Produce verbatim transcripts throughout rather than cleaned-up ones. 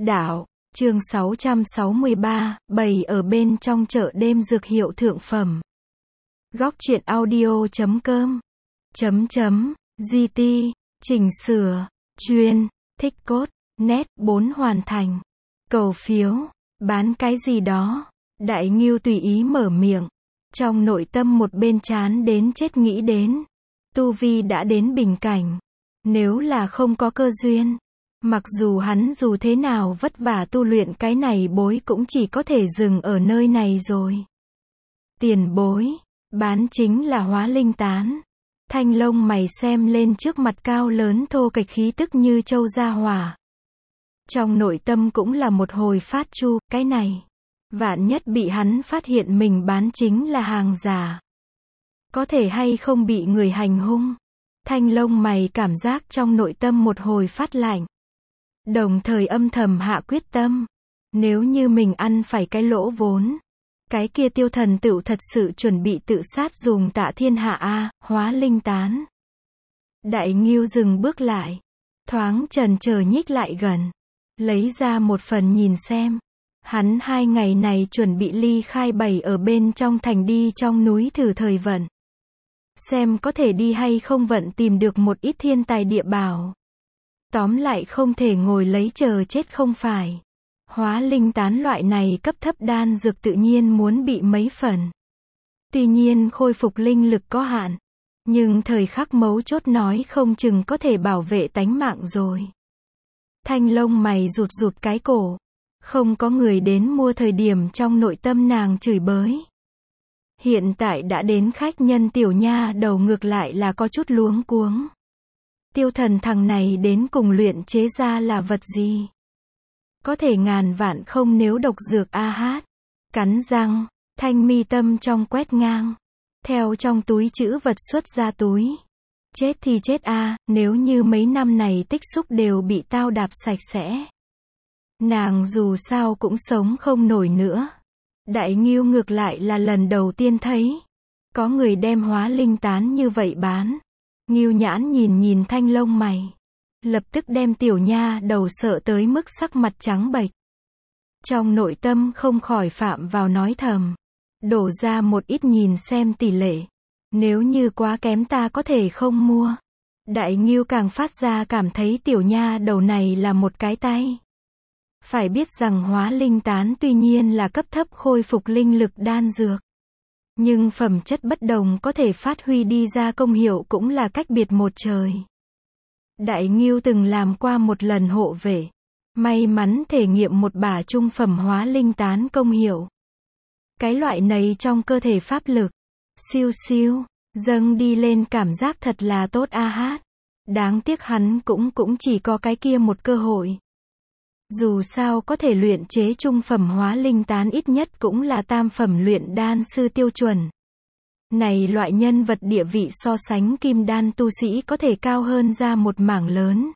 Đạo, chương sáu trăm sáu mươi ba, bày ở bên trong chợ đêm dược hiệu thượng phẩm. Góc truyện audio chấm com chấm chấm gt chỉnh sửa chuyên thích cốt nét bốn hoàn thành. Cầu phiếu bán cái gì đó. Đại Ngưu tùy ý mở miệng, trong nội tâm một bên chán đến chết nghĩ đến tu vi đã đến bình cảnh, nếu là không có cơ duyên, mặc dù hắn dù thế nào vất vả tu luyện cái này bối cũng chỉ có thể dừng ở nơi này rồi. Tiền bối bán chính là hóa linh tán. Thanh lông mày xem lên trước mặt cao lớn thô kệch khí tức như châu gia hỏa, trong nội tâm cũng là một hồi phát chu, cái này vạn nhất bị hắn phát hiện mình bán chính là hàng giả, có thể hay không bị người hành hung. Thanh lông mày cảm giác trong nội tâm một hồi phát lạnh, đồng thời âm thầm hạ quyết tâm, nếu như mình ăn phải cái lỗ vốn, cái kia tiêu thần tựu thật sự chuẩn bị tự sát dùng tạ thiên hạ a. Hóa linh tán. Đại Ngưu dừng bước lại, thoáng chần chờ nhích lại gần, lấy ra một phần nhìn xem. Hắn hai ngày này chuẩn bị ly khai bày ở bên trong thành đi trong núi thử thời vận, xem có thể đi hay không vận tìm được một ít thiên tài địa bảo. Tóm lại không thể ngồi lấy chờ chết không phải. Hóa linh tán loại này cấp thấp đan dược tự nhiên muốn bị mấy phần. Tuy nhiên khôi phục linh lực có hạn, nhưng thời khắc mấu chốt nói không chừng có thể bảo vệ tánh mạng rồi. Thanh lông mày rụt rụt cái cổ, không có người đến mua thời điểm trong nội tâm nàng chửi bới. Hiện tại đã đến khách nhân tiểu nha đầu ngược lại là có chút luống cuống. Tiêu thần thằng này đến cùng luyện chế ra là vật gì? Có thể ngàn vạn không nếu độc dược a hát. Cắn răng, thanh mi tâm trong quét ngang, theo trong túi trữ vật xuất ra túi. Chết thì chết a, nếu như mấy năm này tích xúc đều bị tao đạp sạch sẽ, nàng dù sao cũng sống không nổi nữa. Đại Ngưu ngược lại là lần đầu tiên thấy có người đem hóa linh tán như vậy bán. Ngưu nhãn nhìn nhìn thanh lông mày, lập tức đem tiểu nha đầu sợ tới mức sắc mặt trắng bệch. Trong nội tâm không khỏi phạm vào nói thầm, đổ ra một ít nhìn xem tỷ lệ, nếu như quá kém ta có thể không mua. Đại Ngưu càng phát ra cảm thấy tiểu nha đầu này là một cái tay. Phải biết rằng hóa linh tán tuy nhiên là cấp thấp khôi phục linh lực đan dược, nhưng phẩm chất bất đồng có thể phát huy đi ra công hiệu cũng là cách biệt một trời. Đại Ngưu từng làm qua một lần hộ vệ, may mắn thể nghiệm một bả trung phẩm hóa linh tán công hiệu. Cái loại này trong cơ thể pháp lực, siêu siêu, dâng đi lên cảm giác thật là tốt a hát. Đáng tiếc hắn cũng cũng chỉ có cái kia một cơ hội. Dù sao có thể luyện chế trung phẩm hóa linh tán ít nhất cũng là tam phẩm luyện đan sư tiêu chuẩn. Này loại nhân vật địa vị so sánh kim đan tu sĩ có thể cao hơn ra một mảng lớn.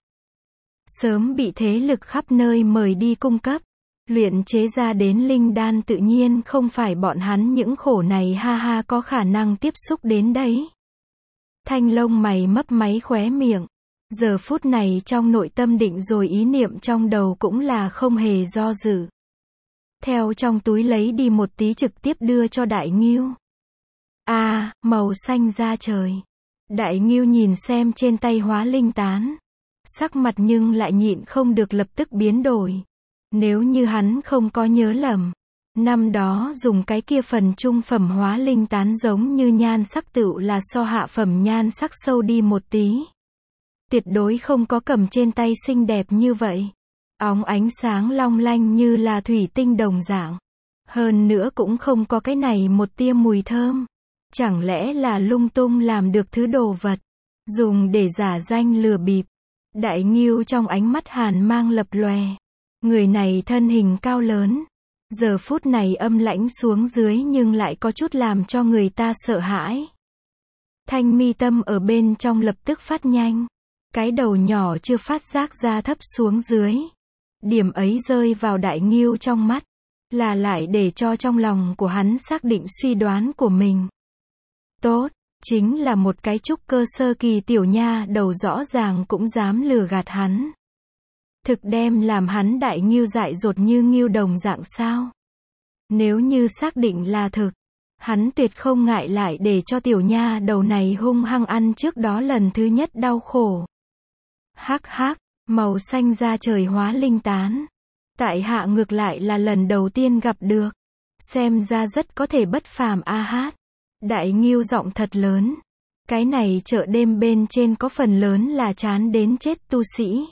Sớm bị thế lực khắp nơi mời đi cung cấp. Luyện chế ra đến linh đan tự nhiên không phải bọn hắn những khổ này ha ha có khả năng tiếp xúc đến đấy. Thanh lông mày mấp máy khóe miệng. Giờ phút này trong nội tâm định rồi ý niệm trong đầu cũng là không hề do dự. Theo trong túi lấy đi một tí trực tiếp đưa cho Đại Ngưu. A, à, màu xanh da trời. Đại Ngưu nhìn xem trên tay hóa linh tán, sắc mặt nhưng lại nhịn không được lập tức biến đổi. Nếu như hắn không có nhớ lầm, năm đó dùng cái kia phần trung phẩm hóa linh tán giống như nhan sắc tựu là so hạ phẩm nhan sắc sâu đi một tí. Tuyệt đối không có cầm trên tay xinh đẹp như vậy. Óng ánh sáng long lanh như là thủy tinh đồng dạng. Hơn nữa cũng không có cái này một tia mùi thơm. Chẳng lẽ là lung tung làm được thứ đồ vật, dùng để giả danh lừa bịp. Đại Ngưu trong ánh mắt hàn mang lập lòe. Người này thân hình cao lớn, giờ phút này âm lãnh xuống dưới nhưng lại có chút làm cho người ta sợ hãi. Thanh mi tâm ở bên trong lập tức phát nhanh. Cái đầu nhỏ chưa phát giác ra thấp xuống dưới. Điểm ấy rơi vào Đại Ngưu trong mắt, là lại để cho trong lòng của hắn xác định suy đoán của mình. Tốt, chính là một cái trúc cơ sơ kỳ tiểu nha đầu rõ ràng cũng dám lừa gạt hắn. Thực đem làm hắn đại ngưu dại dột như ngưu đồng dạng sao? Nếu như xác định là thực, hắn tuyệt không ngại lại để cho tiểu nha đầu này hung hăng ăn trước đó lần thứ nhất đau khổ. Hắc hắc, màu xanh da trời hóa linh tán. Tại hạ ngược lại là lần đầu tiên gặp được. Xem ra rất có thể bất phàm a hát. Đại ngưu giọng thật lớn. Cái này chợ đêm bên trên có phần lớn là chán đến chết tu sĩ.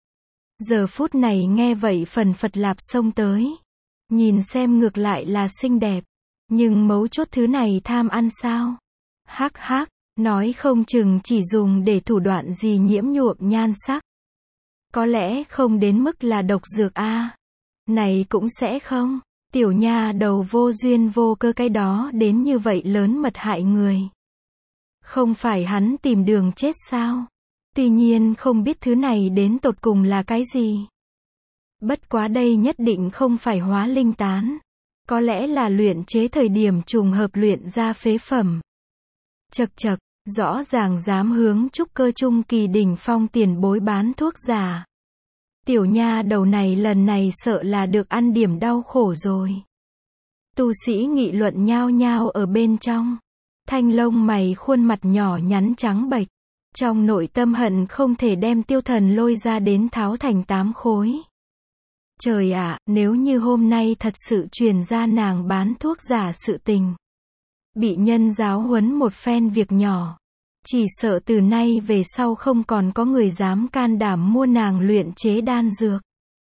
Giờ phút này nghe vậy phần phật lạp xông tới. Nhìn xem ngược lại là xinh đẹp. Nhưng mấu chốt thứ này tham ăn sao? Hắc hắc, nói không chừng chỉ dùng để thủ đoạn gì nhiễm nhuộm nhan sắc. Có lẽ không đến mức là độc dược a. Này cũng sẽ không. Tiểu nha đầu vô duyên vô cơ cái đó đến như vậy lớn mật hại người. Không phải hắn tìm đường chết sao? Tuy nhiên không biết thứ này đến tột cùng là cái gì. Bất quá đây nhất định không phải hóa linh tán. Có lẽ là luyện chế thời điểm trùng hợp luyện ra phế phẩm. Chật chật, rõ ràng dám hướng trúc cơ trung kỳ đỉnh phong tiền bối bán thuốc giả. Tiểu nha đầu này lần này sợ là được ăn điểm đau khổ rồi. Tu sĩ nghị luận nhao nhao ở bên trong. Thanh lông mày khuôn mặt nhỏ nhắn trắng bệch. Trong nội tâm hận không thể đem tiêu thần lôi ra đến tháo thành tám khối. Trời ạ, nếu như hôm nay thật sự truyền ra nàng bán thuốc giả sự tình. Bị nhân giáo huấn một phen việc nhỏ. Chỉ sợ từ nay về sau không còn có người dám can đảm mua nàng luyện chế đan dược.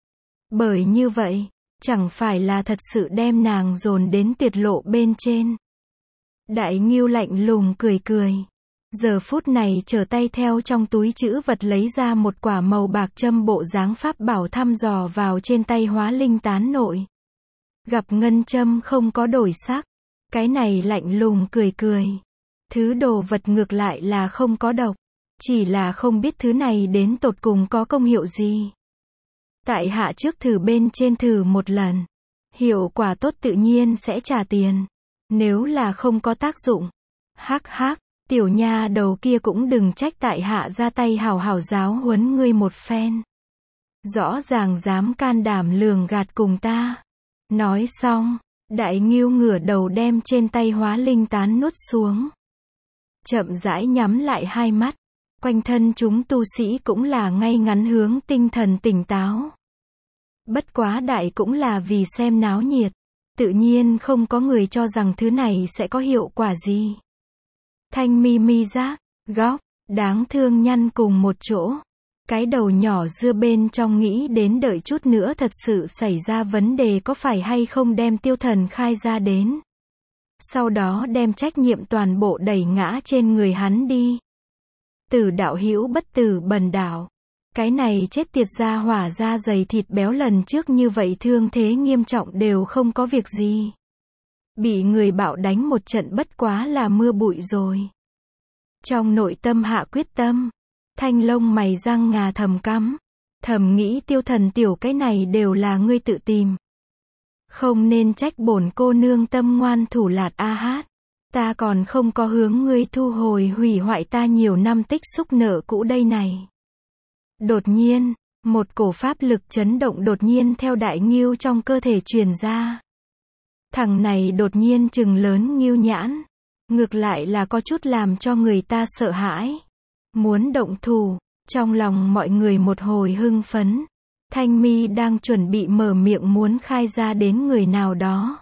Bởi như vậy, chẳng phải là thật sự đem nàng dồn đến tuyệt lộ bên trên. Đại ngưu lạnh lùng cười cười. Giờ phút này trở tay theo trong túi trữ vật lấy ra một quả màu bạc châm bộ dáng pháp bảo thăm dò vào trên tay hóa linh tán nội. Gặp ngân châm không có đổi sắc. Cái này lạnh lùng cười cười. Thứ đồ vật ngược lại là không có độc. Chỉ là không biết thứ này đến tột cùng có công hiệu gì. Tại hạ trước thử bên trên thử một lần. Hiệu quả tốt tự nhiên sẽ trả tiền. Nếu là không có tác dụng. Hắc hắc. Tiểu nha đầu kia cũng đừng trách tại hạ ra tay hào hào giáo huấn ngươi một phen. Rõ ràng dám can đảm lường gạt cùng ta. Nói xong, đại ngưu ngửa đầu đem trên tay hóa linh tán nuốt xuống. Chậm rãi nhắm lại hai mắt. Quanh thân chúng tu sĩ cũng là ngay ngắn hướng tinh thần tỉnh táo. Bất quá đại cũng là vì xem náo nhiệt. Tự nhiên không có người cho rằng thứ này sẽ có hiệu quả gì. Thanh mi mi giác, góc, đáng thương nhăn cùng một chỗ. Cái đầu nhỏ dưa bên trong nghĩ đến đợi chút nữa thật sự xảy ra vấn đề có phải hay không đem tiêu thần khai ra đến. Sau đó đem trách nhiệm toàn bộ đẩy ngã trên người hắn đi. Tử đạo hữu bất tử bần đạo. Cái này chết tiệt ra hỏa da dày thịt béo lần trước như vậy thương thế nghiêm trọng đều không có việc gì. Bị người bạo đánh một trận bất quá là mưa bụi rồi. Trong nội tâm hạ quyết tâm. Thanh lông mày răng ngà thầm cắm. Thầm nghĩ tiêu thần tiểu cái này đều là ngươi tự tìm. Không nên trách bổn cô nương tâm ngoan thủ lạt a hát. Ta còn không có hướng ngươi thu hồi hủy hoại ta nhiều năm tích xúc nợ cũ đây này. Đột nhiên, một cổ pháp lực chấn động đột nhiên theo đại ngưu trong cơ thể truyền ra. Thằng này đột nhiên trừng lớn ngưu nhãn. Ngược lại là có chút làm cho người ta sợ hãi. Muốn động thủ, trong lòng mọi người một hồi hưng phấn. Thanh mi đang chuẩn bị mở miệng muốn khai ra đến người nào đó.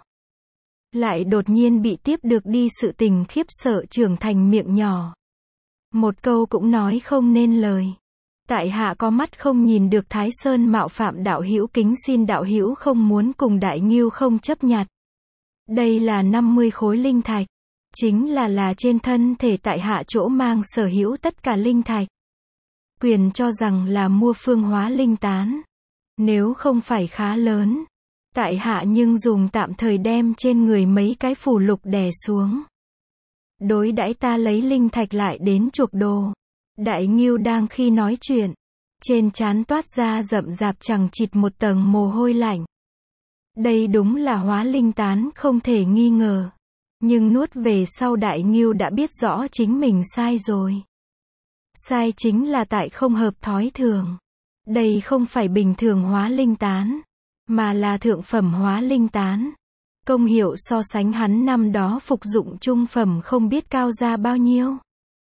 Lại đột nhiên bị tiếp được đi sự tình khiếp sợ trưởng thành miệng nhỏ. Một câu cũng nói không nên lời. Tại hạ có mắt không nhìn được Thái Sơn mạo phạm đạo hữu kính xin đạo hữu không muốn cùng đại ngưu không chấp nhặt. Đây là năm mươi khối linh thạch. Chính là là trên thân thể tại hạ chỗ mang sở hữu tất cả linh thạch. Quyền cho rằng là mua phương hóa linh tán. Nếu không phải khá lớn. Tại hạ nhưng dùng tạm thời đem trên người mấy cái phù lục đè xuống. Đối đãi ta lấy linh thạch lại đến chuộc đồ. Đại ngưu đang khi nói chuyện. Trên trán toát ra rậm rạp chằng chịt một tầng mồ hôi lạnh. Đây đúng là hóa linh tán không thể nghi ngờ. Nhưng nuốt về sau đại ngưu đã biết rõ chính mình sai rồi. Sai chính là tại không hợp thói thường. Đây không phải bình thường hóa linh tán, mà là thượng phẩm hóa linh tán. Công hiệu so sánh hắn năm đó phục dụng trung phẩm không biết cao ra bao nhiêu.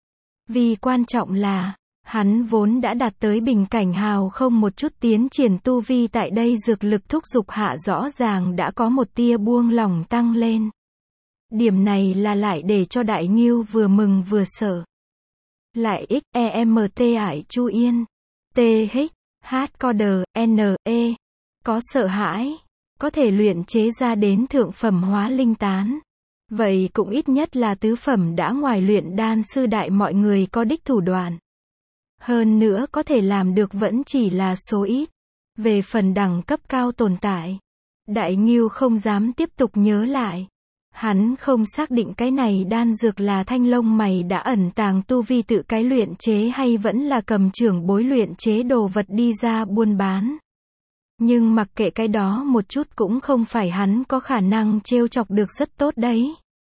Vì quan trọng là, hắn vốn đã đạt tới bình cảnh hào không một chút tiến triển tu vi, tại đây dược lực thúc dục hạ rõ ràng đã có một tia buông lỏng tăng lên. Điểm này là lại để cho Đại Ngưu vừa mừng vừa sợ. Lại X E M T ải Chu Yên, T H, H Coder, N E, có sợ hãi, có thể luyện chế ra đến thượng phẩm hóa linh tán. Vậy cũng ít nhất là tứ phẩm đã ngoài luyện đan sư đại mọi người có đích thủ đoạn. Hơn nữa có thể làm được vẫn chỉ là số ít. Về phần đẳng cấp cao tồn tại, Đại Ngưu không dám tiếp tục nhớ lại. Hắn không xác định cái này đan dược là thanh lông mày đã ẩn tàng tu vi tự cái luyện chế hay vẫn là cầm trưởng bối luyện chế đồ vật đi ra buôn bán. Nhưng mặc kệ cái đó một chút cũng không phải hắn có khả năng trêu chọc được rất tốt đấy.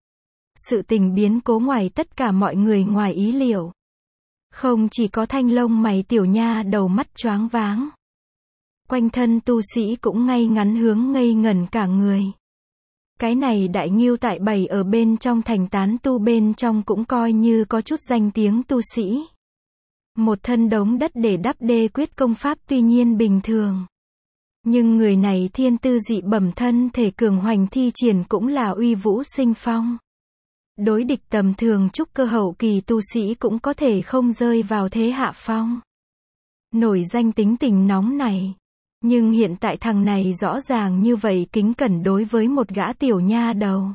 Sự tình biến cố ngoài tất cả mọi người ngoài ý liệu. Không chỉ có thanh lông mày tiểu nha đầu mắt choáng váng. Quanh thân tu sĩ cũng ngay ngắn hướng ngây ngẩn cả người. Cái này Đại Ngưu tại bảy ở bên trong thành tán tu bên trong cũng coi như có chút danh tiếng tu sĩ. Một thân đống đất để đắp đê quyết công pháp tuy nhiên bình thường. Nhưng người này thiên tư dị bẩm, thân thể cường hoành thi triển cũng là uy vũ sinh phong. Đối địch tầm thường trúc cơ hậu kỳ tu sĩ cũng có thể không rơi vào thế hạ phong. Nổi danh tính tình nóng này. Nhưng hiện tại thằng này rõ ràng như vậy kính cẩn đối với một gã tiểu nha đầu.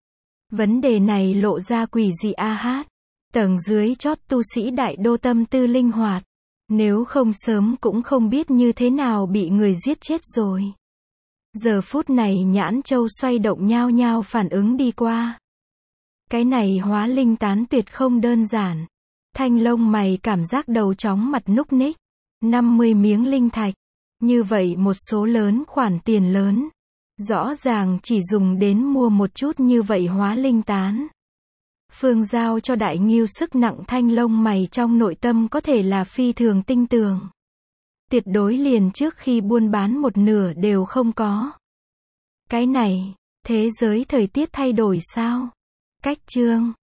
Vấn đề này lộ ra quỷ dị a hát. Tầng dưới chót tu sĩ đại đô tâm tư linh hoạt. Nếu không sớm cũng không biết như thế nào bị người giết chết rồi. Giờ phút này nhãn châu xoay động nhao nhao phản ứng đi qua. Cái này hóa linh tán tuyệt không đơn giản. Thanh lông mày cảm giác đầu chóng mặt núc ních. năm mươi miếng linh thạch. Như vậy một số lớn khoản tiền lớn. Rõ ràng chỉ dùng đến mua một chút như vậy hóa linh tán. Phương giao cho Đại Ngưu sức nặng thanh lông mày trong nội tâm có thể là phi thường tinh tường. Tuyệt đối liền trước khi buôn bán một nửa đều không có. Cái này, thế giới thời tiết thay đổi sao? Cách chương